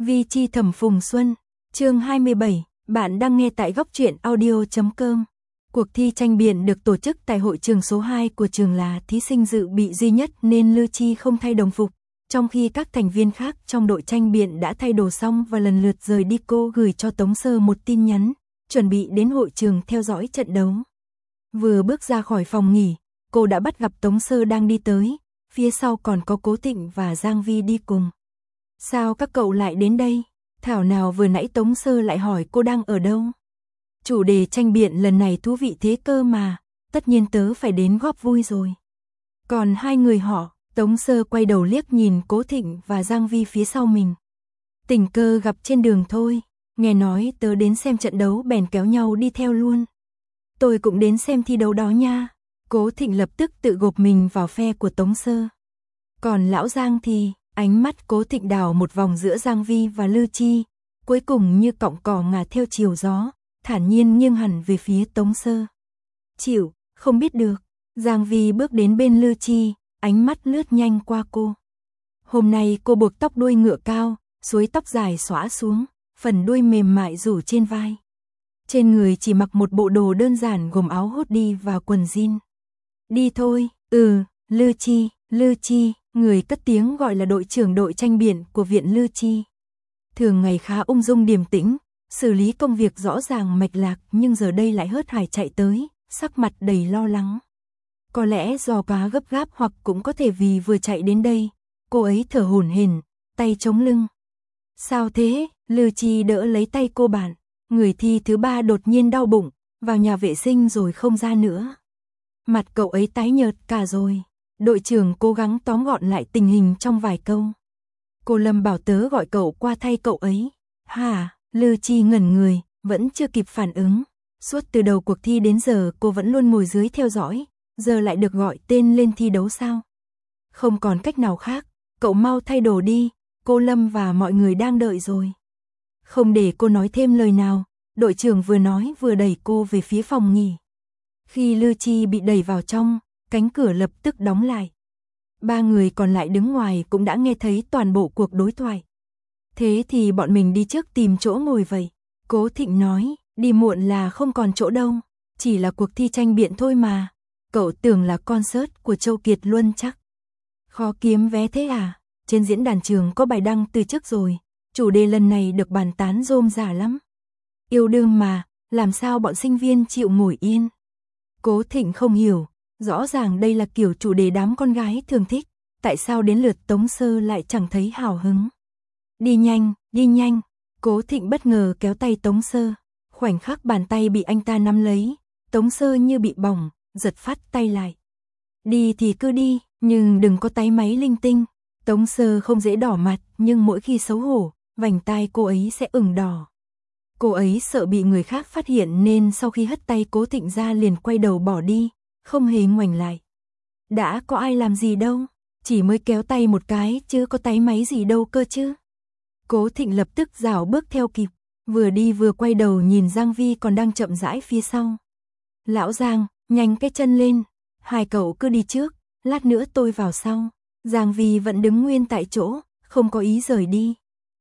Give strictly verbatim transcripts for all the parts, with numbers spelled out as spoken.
Vi chi thẩm Phùng Xuân, chương hai mươi bảy, bạn đang nghe tại góc truyện audio chấm com. Cuộc thi tranh biện được tổ chức tại hội trường số hai của trường là thí sinh dự bị duy nhất nên Lư Chi không thay đồng phục, trong khi các thành viên khác trong đội tranh biện đã thay đồ xong và lần lượt rời đi. Cô gửi cho Tống Sơ một tin nhắn, chuẩn bị đến hội trường theo dõi trận đấu. Vừa bước ra khỏi phòng nghỉ, cô đã bắt gặp Tống Sơ đang đi tới, phía sau còn có Cố Thịnh và Giang Vi đi cùng. Sao các cậu lại đến đây? Thảo nào vừa nãy Tống Sơ lại hỏi cô đang ở đâu. Chủ đề tranh biện lần này thú vị thế cơ mà, tất nhiên tớ phải đến góp vui rồi. Còn hai người họ, Tống Sơ quay đầu liếc nhìn Cố Thịnh và Giang Vi phía sau mình. Tình cờ gặp trên đường thôi, nghe nói tớ đến xem trận đấu bèn kéo nhau đi theo luôn. Tôi cũng đến xem thi đấu đó nha. Cố Thịnh lập tức tự gộp mình vào phe của Tống Sơ. Còn lão Giang thì, ánh mắt Cố Thịnh đảo một vòng giữa Giang Vi và Lư Chi, cuối cùng như cọng cỏ ngả theo chiều gió, thản nhiên nghiêng hẳn về phía Tống Sơ. Chịu, không biết được. Giang Vi bước đến bên Lư Chi, ánh mắt lướt nhanh qua cô. Hôm nay cô buộc tóc đuôi ngựa cao, xuối tóc dài xõa xuống, phần đuôi mềm mại rủ trên vai. Trên người chỉ mặc một bộ đồ đơn giản gồm áo hoodie và quần jean. Đi thôi, ừ, Lư Chi, Lư Chi, người cất tiếng gọi là đội trưởng đội tranh biện của viện Lư Chi. Thường ngày khá ung dung điềm tĩnh, xử lý công việc rõ ràng mạch lạc, nhưng giờ đây lại hớt hải chạy tới, sắc mặt đầy lo lắng. Có lẽ do quá gấp gáp hoặc cũng có thể vì vừa chạy đến đây, cô ấy thở hổn hển, tay chống lưng. Sao thế? Lư Chi đỡ lấy tay cô bạn. Người thi thứ ba đột nhiên đau bụng, vào nhà vệ sinh rồi không ra nữa. Mặt cậu ấy tái nhợt cả rồi. Đội trưởng cố gắng tóm gọn lại tình hình trong vài câu. Cô Lâm bảo tớ gọi cậu qua thay cậu ấy. Hả? Lư Chi ngẩn người, vẫn chưa kịp phản ứng. Suốt từ đầu cuộc thi đến giờ cô vẫn luôn ngồi dưới theo dõi, giờ lại được gọi tên lên thi đấu sao? Không còn cách nào khác, cậu mau thay đồ đi, cô Lâm và mọi người đang đợi rồi. Không để cô nói thêm lời nào, đội trưởng vừa nói vừa đẩy cô về phía phòng nghỉ. Khi Lư Chi bị đẩy vào trong, cánh cửa lập tức đóng lại. Ba người còn lại đứng ngoài cũng đã nghe thấy toàn bộ cuộc đối thoại. Thế thì bọn mình đi trước tìm chỗ ngồi vậy. Cố Thịnh nói, đi muộn là không còn chỗ đâu, chỉ là cuộc thi tranh biện thôi mà. Cậu tưởng là concert của Châu Kiệt Luân chắc. Khó kiếm vé thế à? Trên diễn đàn trường có bài đăng từ trước rồi. Chủ đề lần này được bàn tán rôm rả lắm. Yêu đương mà, làm sao bọn sinh viên chịu ngồi yên? Cố Thịnh không hiểu, rõ ràng đây là kiểu chủ đề đám con gái thường thích, tại sao đến lượt Tống Sơ lại chẳng thấy hào hứng? Đi nhanh, đi nhanh. Cố Thịnh bất ngờ kéo tay Tống Sơ, khoảnh khắc bàn tay bị anh ta nắm lấy, Tống Sơ như bị bỏng, giật phát tay lại. Đi thì cứ đi, nhưng đừng có táy máy linh tinh. Tống Sơ không dễ đỏ mặt, nhưng mỗi khi xấu hổ, vành tai cô ấy sẽ ửng đỏ. Cô ấy sợ bị người khác phát hiện nên sau khi hất tay Cố Thịnh ra liền quay đầu bỏ đi, không hề ngoảnh lại. Đã có ai làm gì đâu, chỉ mới kéo tay một cái chứ có táy máy gì đâu cơ chứ. Cố Thịnh lập tức rảo bước theo kịp, vừa đi vừa quay đầu nhìn Giang Vi còn đang chậm rãi phía sau. Lão Giang, nhanh cái chân lên, hai cậu cứ đi trước, lát nữa tôi vào sau. Giang Vi vẫn đứng nguyên tại chỗ, không có ý rời đi.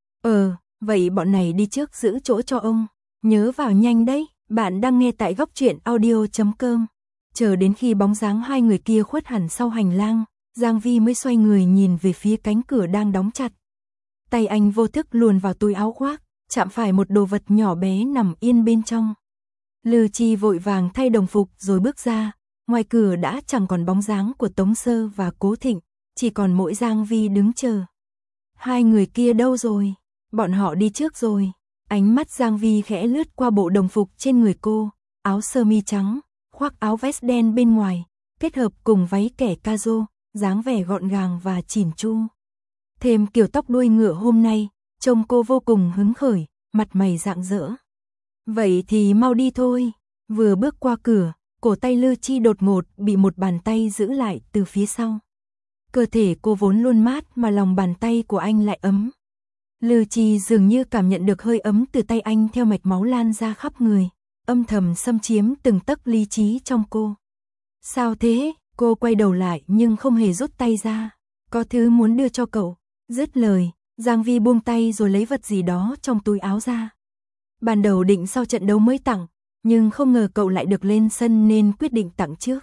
Ờ, vậy bọn này đi trước giữ chỗ cho ông, nhớ vào nhanh đấy. Bạn đang nghe tại góc truyện audio chấm com. Chờ đến khi bóng dáng hai người kia khuất hẳn sau hành lang, Giang Vi mới xoay người nhìn về phía cánh cửa đang đóng chặt. Tay anh vô thức luồn vào túi áo khoác, chạm phải một đồ vật nhỏ bé nằm yên bên trong. Lư Chi vội vàng thay đồng phục rồi bước ra, ngoài cửa đã chẳng còn bóng dáng của Tống Sơ và Cố Thịnh, chỉ còn mỗi Giang Vi đứng chờ. Hai người kia đâu rồi? Bọn họ đi trước rồi. Ánh mắt Giang Vi khẽ lướt qua bộ đồng phục trên người cô, áo sơ mi trắng, khoác áo vest đen bên ngoài, kết hợp cùng váy kẻ casual, dáng vẻ gọn gàng và chỉn chu. Thêm kiểu tóc đuôi ngựa hôm nay, trông cô vô cùng hứng khởi, mặt mày rạng rỡ. Vậy thì mau đi thôi. Vừa bước qua cửa, cổ tay Lư Chi đột ngột bị một bàn tay giữ lại từ phía sau. Cơ thể cô vốn luôn mát mà lòng bàn tay của anh lại ấm. Lư Chi dường như cảm nhận được hơi ấm từ tay anh theo mạch máu lan ra khắp người, âm thầm xâm chiếm từng tấc lý trí trong cô. Sao thế? Cô quay đầu lại nhưng không hề rút tay ra. Có thứ muốn đưa cho cậu. Dứt lời, Giang Vi buông tay rồi lấy vật gì đó trong túi áo ra. Ban đầu định sau trận đấu mới tặng, nhưng không ngờ cậu lại được lên sân nên quyết định tặng trước.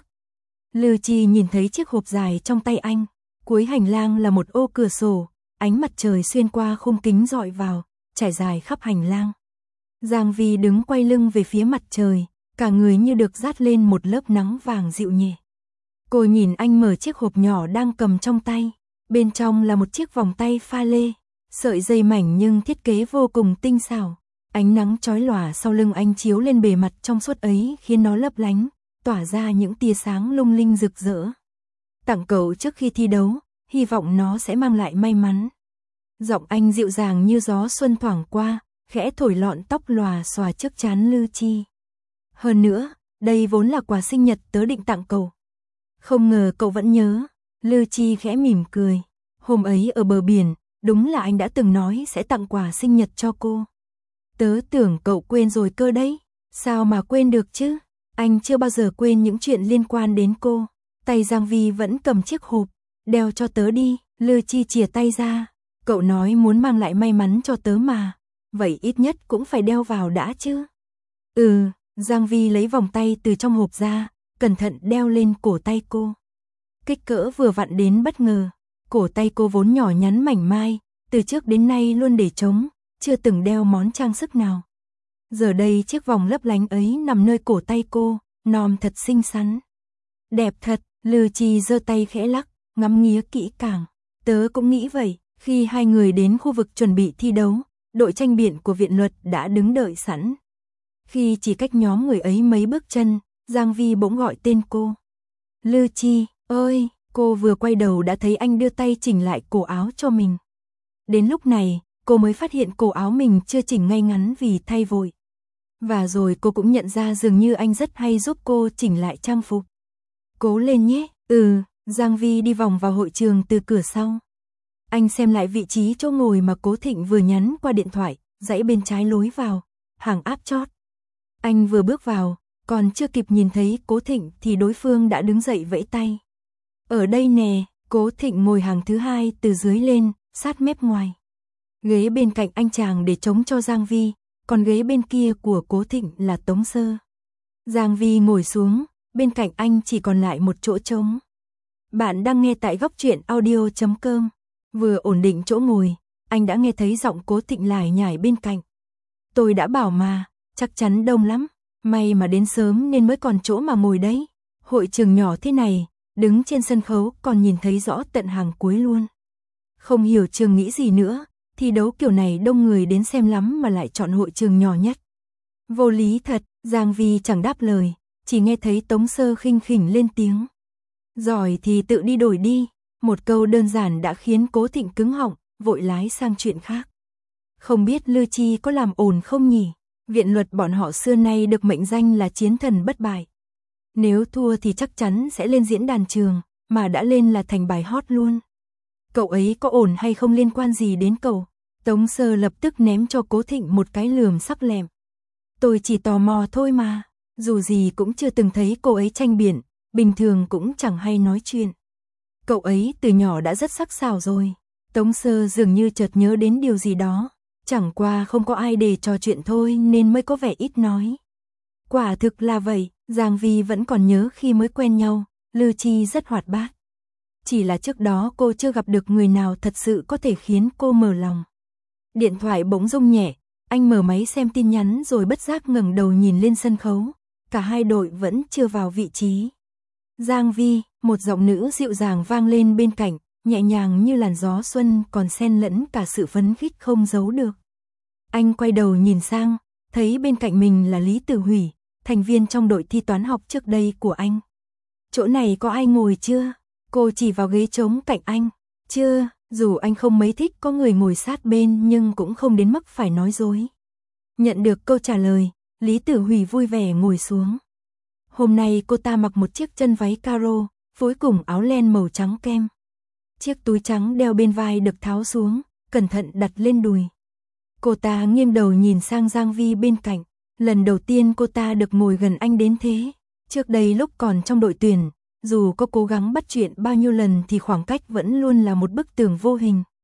Lư Chi nhìn thấy chiếc hộp dài trong tay anh, cuối hành lang là một ô cửa sổ, ánh mặt trời xuyên qua khung kính rọi vào, trải dài khắp hành lang. Giang Vi đứng quay lưng về phía mặt trời, cả người như được dát lên một lớp nắng vàng dịu nhẹ. Cô nhìn anh mở chiếc hộp nhỏ đang cầm trong tay, bên trong là một chiếc vòng tay pha lê, sợi dây mảnh nhưng thiết kế vô cùng tinh xảo. Ánh nắng chói lòa sau lưng anh chiếu lên bề mặt trong suốt ấy khiến nó lấp lánh, tỏa ra những tia sáng lung linh rực rỡ. Tặng cậu trước khi thi đấu, hy vọng nó sẽ mang lại may mắn. Giọng anh dịu dàng như gió xuân thoảng qua, khẽ thổi lọn tóc lòa xòa trước trán Lư Chi. Hơn nữa, đây vốn là quà sinh nhật tớ định tặng cậu. Không ngờ cậu vẫn nhớ. Lư Chi khẽ mỉm cười. Hôm ấy ở bờ biển, đúng là anh đã từng nói sẽ tặng quà sinh nhật cho cô. Tớ tưởng cậu quên rồi cơ đấy. Sao mà quên được chứ? Anh chưa bao giờ quên những chuyện liên quan đến cô. Tay Giang Vi vẫn cầm chiếc hộp. Đeo cho tớ đi. Lư Chi chìa tay ra. Cậu nói muốn mang lại may mắn cho tớ mà. Vậy ít nhất cũng phải đeo vào đã chứ. Ừ, Giang Vi lấy vòng tay từ trong hộp ra, cẩn thận đeo lên cổ tay cô. Kích cỡ vừa vặn đến bất ngờ. Cổ tay cô vốn nhỏ nhắn mảnh mai, từ trước đến nay luôn để trống, chưa từng đeo món trang sức nào. Giờ đây chiếc vòng lấp lánh ấy nằm nơi cổ tay cô, nòm thật xinh xắn. Đẹp thật, Lư Chi giơ tay khẽ lắc, ngắm nghía kỹ càng. Tớ cũng nghĩ vậy. Khi hai người đến khu vực chuẩn bị thi đấu, đội tranh biện của viện luật đã đứng đợi sẵn. Khi chỉ cách nhóm người ấy mấy bước chân, Giang Vi bỗng gọi tên cô. Lư Chi, ơi, cô vừa quay đầu đã thấy anh đưa tay chỉnh lại cổ áo cho mình. Đến lúc này, cô mới phát hiện cổ áo mình chưa chỉnh ngay ngắn vì thay vội. Và rồi cô cũng nhận ra dường như anh rất hay giúp cô chỉnh lại trang phục. Cố lên nhé. Ừ, Giang Vi đi vòng vào hội trường từ cửa sau. Anh xem lại vị trí chỗ ngồi mà Cố Thịnh vừa nhắn qua điện thoại, dãy bên trái lối vào, hàng áp chót. Anh vừa bước vào, còn chưa kịp nhìn thấy Cố Thịnh thì đối phương đã đứng dậy vẫy tay. Ở đây nè, Cố Thịnh ngồi hàng thứ hai từ dưới lên, sát mép ngoài. Ghế bên cạnh anh chàng để trống cho Giang Vi, còn ghế bên kia của Cố Thịnh là Tống Sơ. Giang Vi ngồi xuống, bên cạnh anh chỉ còn lại một chỗ trống. Bạn đang nghe tại góc truyện audio chấm com. Vừa ổn định chỗ ngồi, anh đã nghe thấy giọng Cố Thịnh lải nhải bên cạnh. Tôi đã bảo mà, chắc chắn đông lắm, may mà đến sớm nên mới còn chỗ mà ngồi đấy. Hội trường nhỏ thế này, đứng trên sân khấu còn nhìn thấy rõ tận hàng cuối luôn. Không hiểu trường nghĩ gì nữa, thi đấu kiểu này đông người đến xem lắm mà lại chọn hội trường nhỏ nhất. Vô lý thật, Giang Vi chẳng đáp lời, chỉ nghe thấy Tống Sơ khinh khỉnh lên tiếng. Giỏi thì tự đi đổi đi. Một câu đơn giản đã khiến Cố Thịnh cứng họng, vội lái sang chuyện khác. Không biết Lư Chi có làm ổn không nhỉ? Viện luật bọn họ xưa nay được mệnh danh là chiến thần bất bại. Nếu thua thì chắc chắn sẽ lên diễn đàn trường, mà đã lên là thành bài hot luôn. Cậu ấy có ổn hay không liên quan gì đến cậu? Tống Sơ lập tức ném cho Cố Thịnh một cái lườm sắc lẹm. Tôi chỉ tò mò thôi mà, dù gì cũng chưa từng thấy cô ấy tranh biện, bình thường cũng chẳng hay nói chuyện. Cậu ấy từ nhỏ đã rất sắc sảo rồi. Tống Sơ dường như chợt nhớ đến điều gì đó. Chẳng qua không có ai để trò chuyện thôi nên mới có vẻ ít nói. Quả thực là vậy, Giang Vi vẫn còn nhớ khi mới quen nhau, Lư Chi rất hoạt bát. Chỉ là trước đó cô chưa gặp được người nào thật sự có thể khiến cô mở lòng. Điện thoại bỗng rung nhẹ, anh mở máy xem tin nhắn rồi bất giác ngẩng đầu nhìn lên sân khấu. Cả hai đội vẫn chưa vào vị trí. Giang Vi, một giọng nữ dịu dàng vang lên bên cạnh, nhẹ nhàng như làn gió xuân còn xen lẫn cả sự phấn khích không giấu được. Anh quay đầu nhìn sang, thấy bên cạnh mình là Lý Tử Hủy, thành viên trong đội thi toán học trước đây của anh. Chỗ này có ai ngồi chưa? Cô chỉ vào ghế trống cạnh anh. Chưa, dù anh không mấy thích có người ngồi sát bên nhưng cũng không đến mức phải nói dối. Nhận được câu trả lời, Lý Tử Hủy vui vẻ ngồi xuống. Hôm nay cô ta mặc một chiếc chân váy caro, phối cùng áo len màu trắng kem. Chiếc túi trắng đeo bên vai được tháo xuống, cẩn thận đặt lên đùi. Cô ta nghiêng đầu nhìn sang Giang Vi bên cạnh. Lần đầu tiên cô ta được ngồi gần anh đến thế. Trước đây lúc còn trong đội tuyển, dù có cố gắng bắt chuyện bao nhiêu lần thì khoảng cách vẫn luôn là một bức tường vô hình.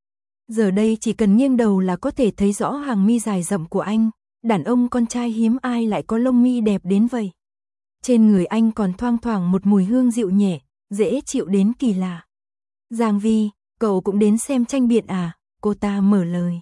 Giờ đây chỉ cần nghiêng đầu là có thể thấy rõ hàng mi dài rậm của anh, đàn ông con trai hiếm ai lại có lông mi đẹp đến vậy. Trên người anh còn thoang thoảng một mùi hương dịu nhẹ, dễ chịu đến kỳ lạ. Giang Vi, cậu cũng đến xem tranh biện à? Cô ta mở lời.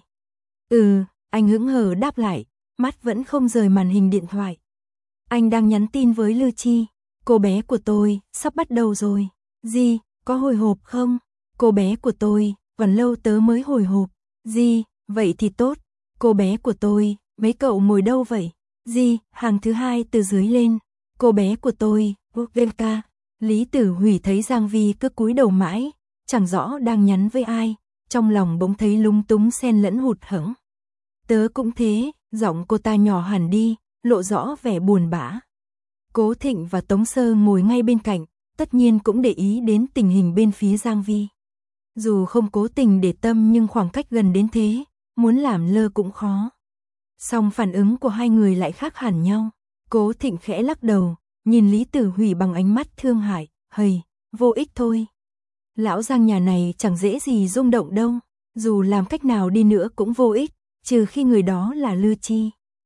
Ừ, anh hững hờ đáp lại, mắt vẫn không rời màn hình điện thoại. Anh đang nhắn tin với Lư Chi. Cô bé của tôi, sắp bắt đầu rồi. Gì, có hồi hộp không? Cô bé của tôi, còn lâu tớ mới hồi hộp. Gì, vậy thì tốt. Cô bé của tôi, mấy cậu ngồi đâu vậy? Gì, hàng thứ hai từ dưới lên. Cô bé của tôi, Velka. Lý Tử Hủy thấy Giang Vi cứ cúi đầu mãi, chẳng rõ đang nhắn với ai, trong lòng bỗng thấy lúng túng xen lẫn hụt hẫng. Tớ cũng thế, giọng cô ta nhỏ hẳn đi, lộ rõ vẻ buồn bã. Cố Thịnh và Tống Sơ ngồi ngay bên cạnh, tất nhiên cũng để ý đến tình hình bên phía Giang Vi. Dù không cố tình để tâm nhưng khoảng cách gần đến thế, muốn làm lơ cũng khó. Song phản ứng của hai người lại khác hẳn nhau. Cố Thịnh khẽ lắc đầu, nhìn Lý Tử Hủy bằng ánh mắt thương hại, hầy, vô ích thôi. Lão Giang nhà này chẳng dễ gì rung động đâu, dù làm cách nào đi nữa cũng vô ích, trừ khi người đó là Lư Chi.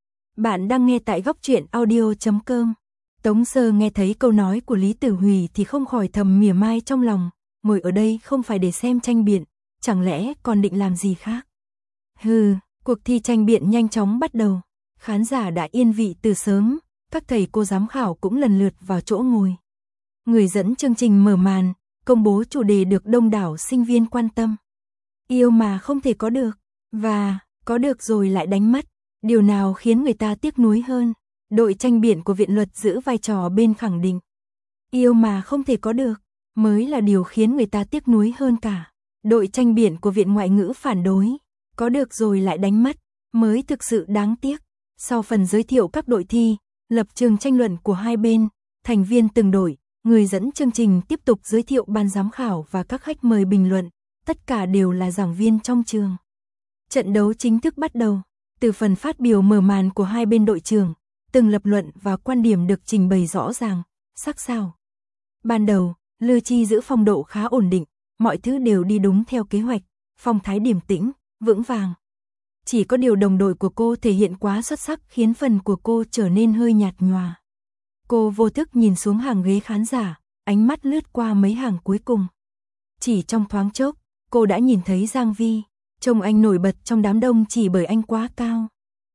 Bạn đang nghe tại góc truyện audio chấm com. Tống Sơ nghe thấy câu nói của Lý Tử Hủy thì không khỏi thầm mỉa mai trong lòng, ngồi ở đây không phải để xem tranh biện, chẳng lẽ còn định làm gì khác. Hừ, cuộc thi tranh biện nhanh chóng bắt đầu, khán giả đã yên vị từ sớm, các thầy cô giám khảo cũng lần lượt vào chỗ ngồi. Người dẫn chương trình mở màn, công bố chủ đề được đông đảo sinh viên quan tâm. Yêu mà không thể có được, và có được rồi lại đánh mất, điều nào khiến người ta tiếc nuối hơn. Đội tranh biện của Viện Luật giữ vai trò bên khẳng định. Yêu mà không thể có được, mới là điều khiến người ta tiếc nuối hơn cả. Đội tranh biện của Viện Ngoại ngữ phản đối. Có được rồi lại đánh mất, mới thực sự đáng tiếc. Sau phần giới thiệu các đội thi, lập trường tranh luận của hai bên, thành viên từng đội, người dẫn chương trình tiếp tục giới thiệu ban giám khảo và các khách mời bình luận. Tất cả đều là giảng viên trong trường. Trận đấu chính thức bắt đầu. Từ phần phát biểu mở màn của hai bên đội trưởng, từng lập luận và quan điểm được trình bày rõ ràng, sắc sảo. Ban đầu, Lư Chi giữ phong độ khá ổn định, mọi thứ đều đi đúng theo kế hoạch, phong thái điềm tĩnh, vững vàng. Chỉ có điều đồng đội của cô thể hiện quá xuất sắc khiến phần của cô trở nên hơi nhạt nhòa. Cô vô thức nhìn xuống hàng ghế khán giả, ánh mắt lướt qua mấy hàng cuối cùng. Chỉ trong thoáng chốc, cô đã nhìn thấy Giang Vi, trông anh nổi bật trong đám đông chỉ bởi anh quá cao.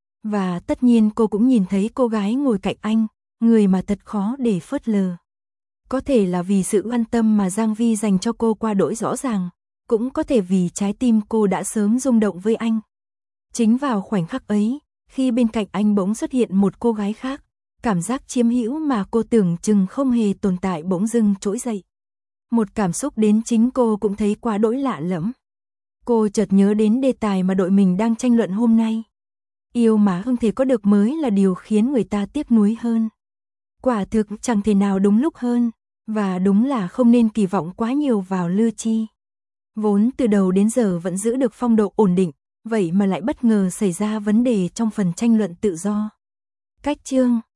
Và tất nhiên cô cũng nhìn thấy cô gái ngồi cạnh anh, người mà thật khó để phớt lờ. Có thể là vì sự quan tâm mà Giang Vi dành cho cô qua đỗi rõ ràng, cũng có thể vì trái tim cô đã sớm rung động với anh. Chính vào khoảnh khắc ấy, khi bên cạnh anh bỗng xuất hiện một cô gái khác, cảm giác chiếm hữu mà cô tưởng chừng không hề tồn tại bỗng dưng trỗi dậy. Một cảm xúc đến chính cô cũng thấy quá đỗi lạ lẫm. Cô chợt nhớ đến đề tài mà đội mình đang tranh luận hôm nay. Yêu mà không thể có được mới là điều khiến người ta tiếc nuối hơn. Quả thực chẳng thể nào đúng lúc hơn, và đúng là không nên kỳ vọng quá nhiều vào Lư Chi. Vốn từ đầu đến giờ vẫn giữ được phong độ ổn định, vậy mà lại bất ngờ xảy ra vấn đề trong phần tranh luận tự do. Cách chương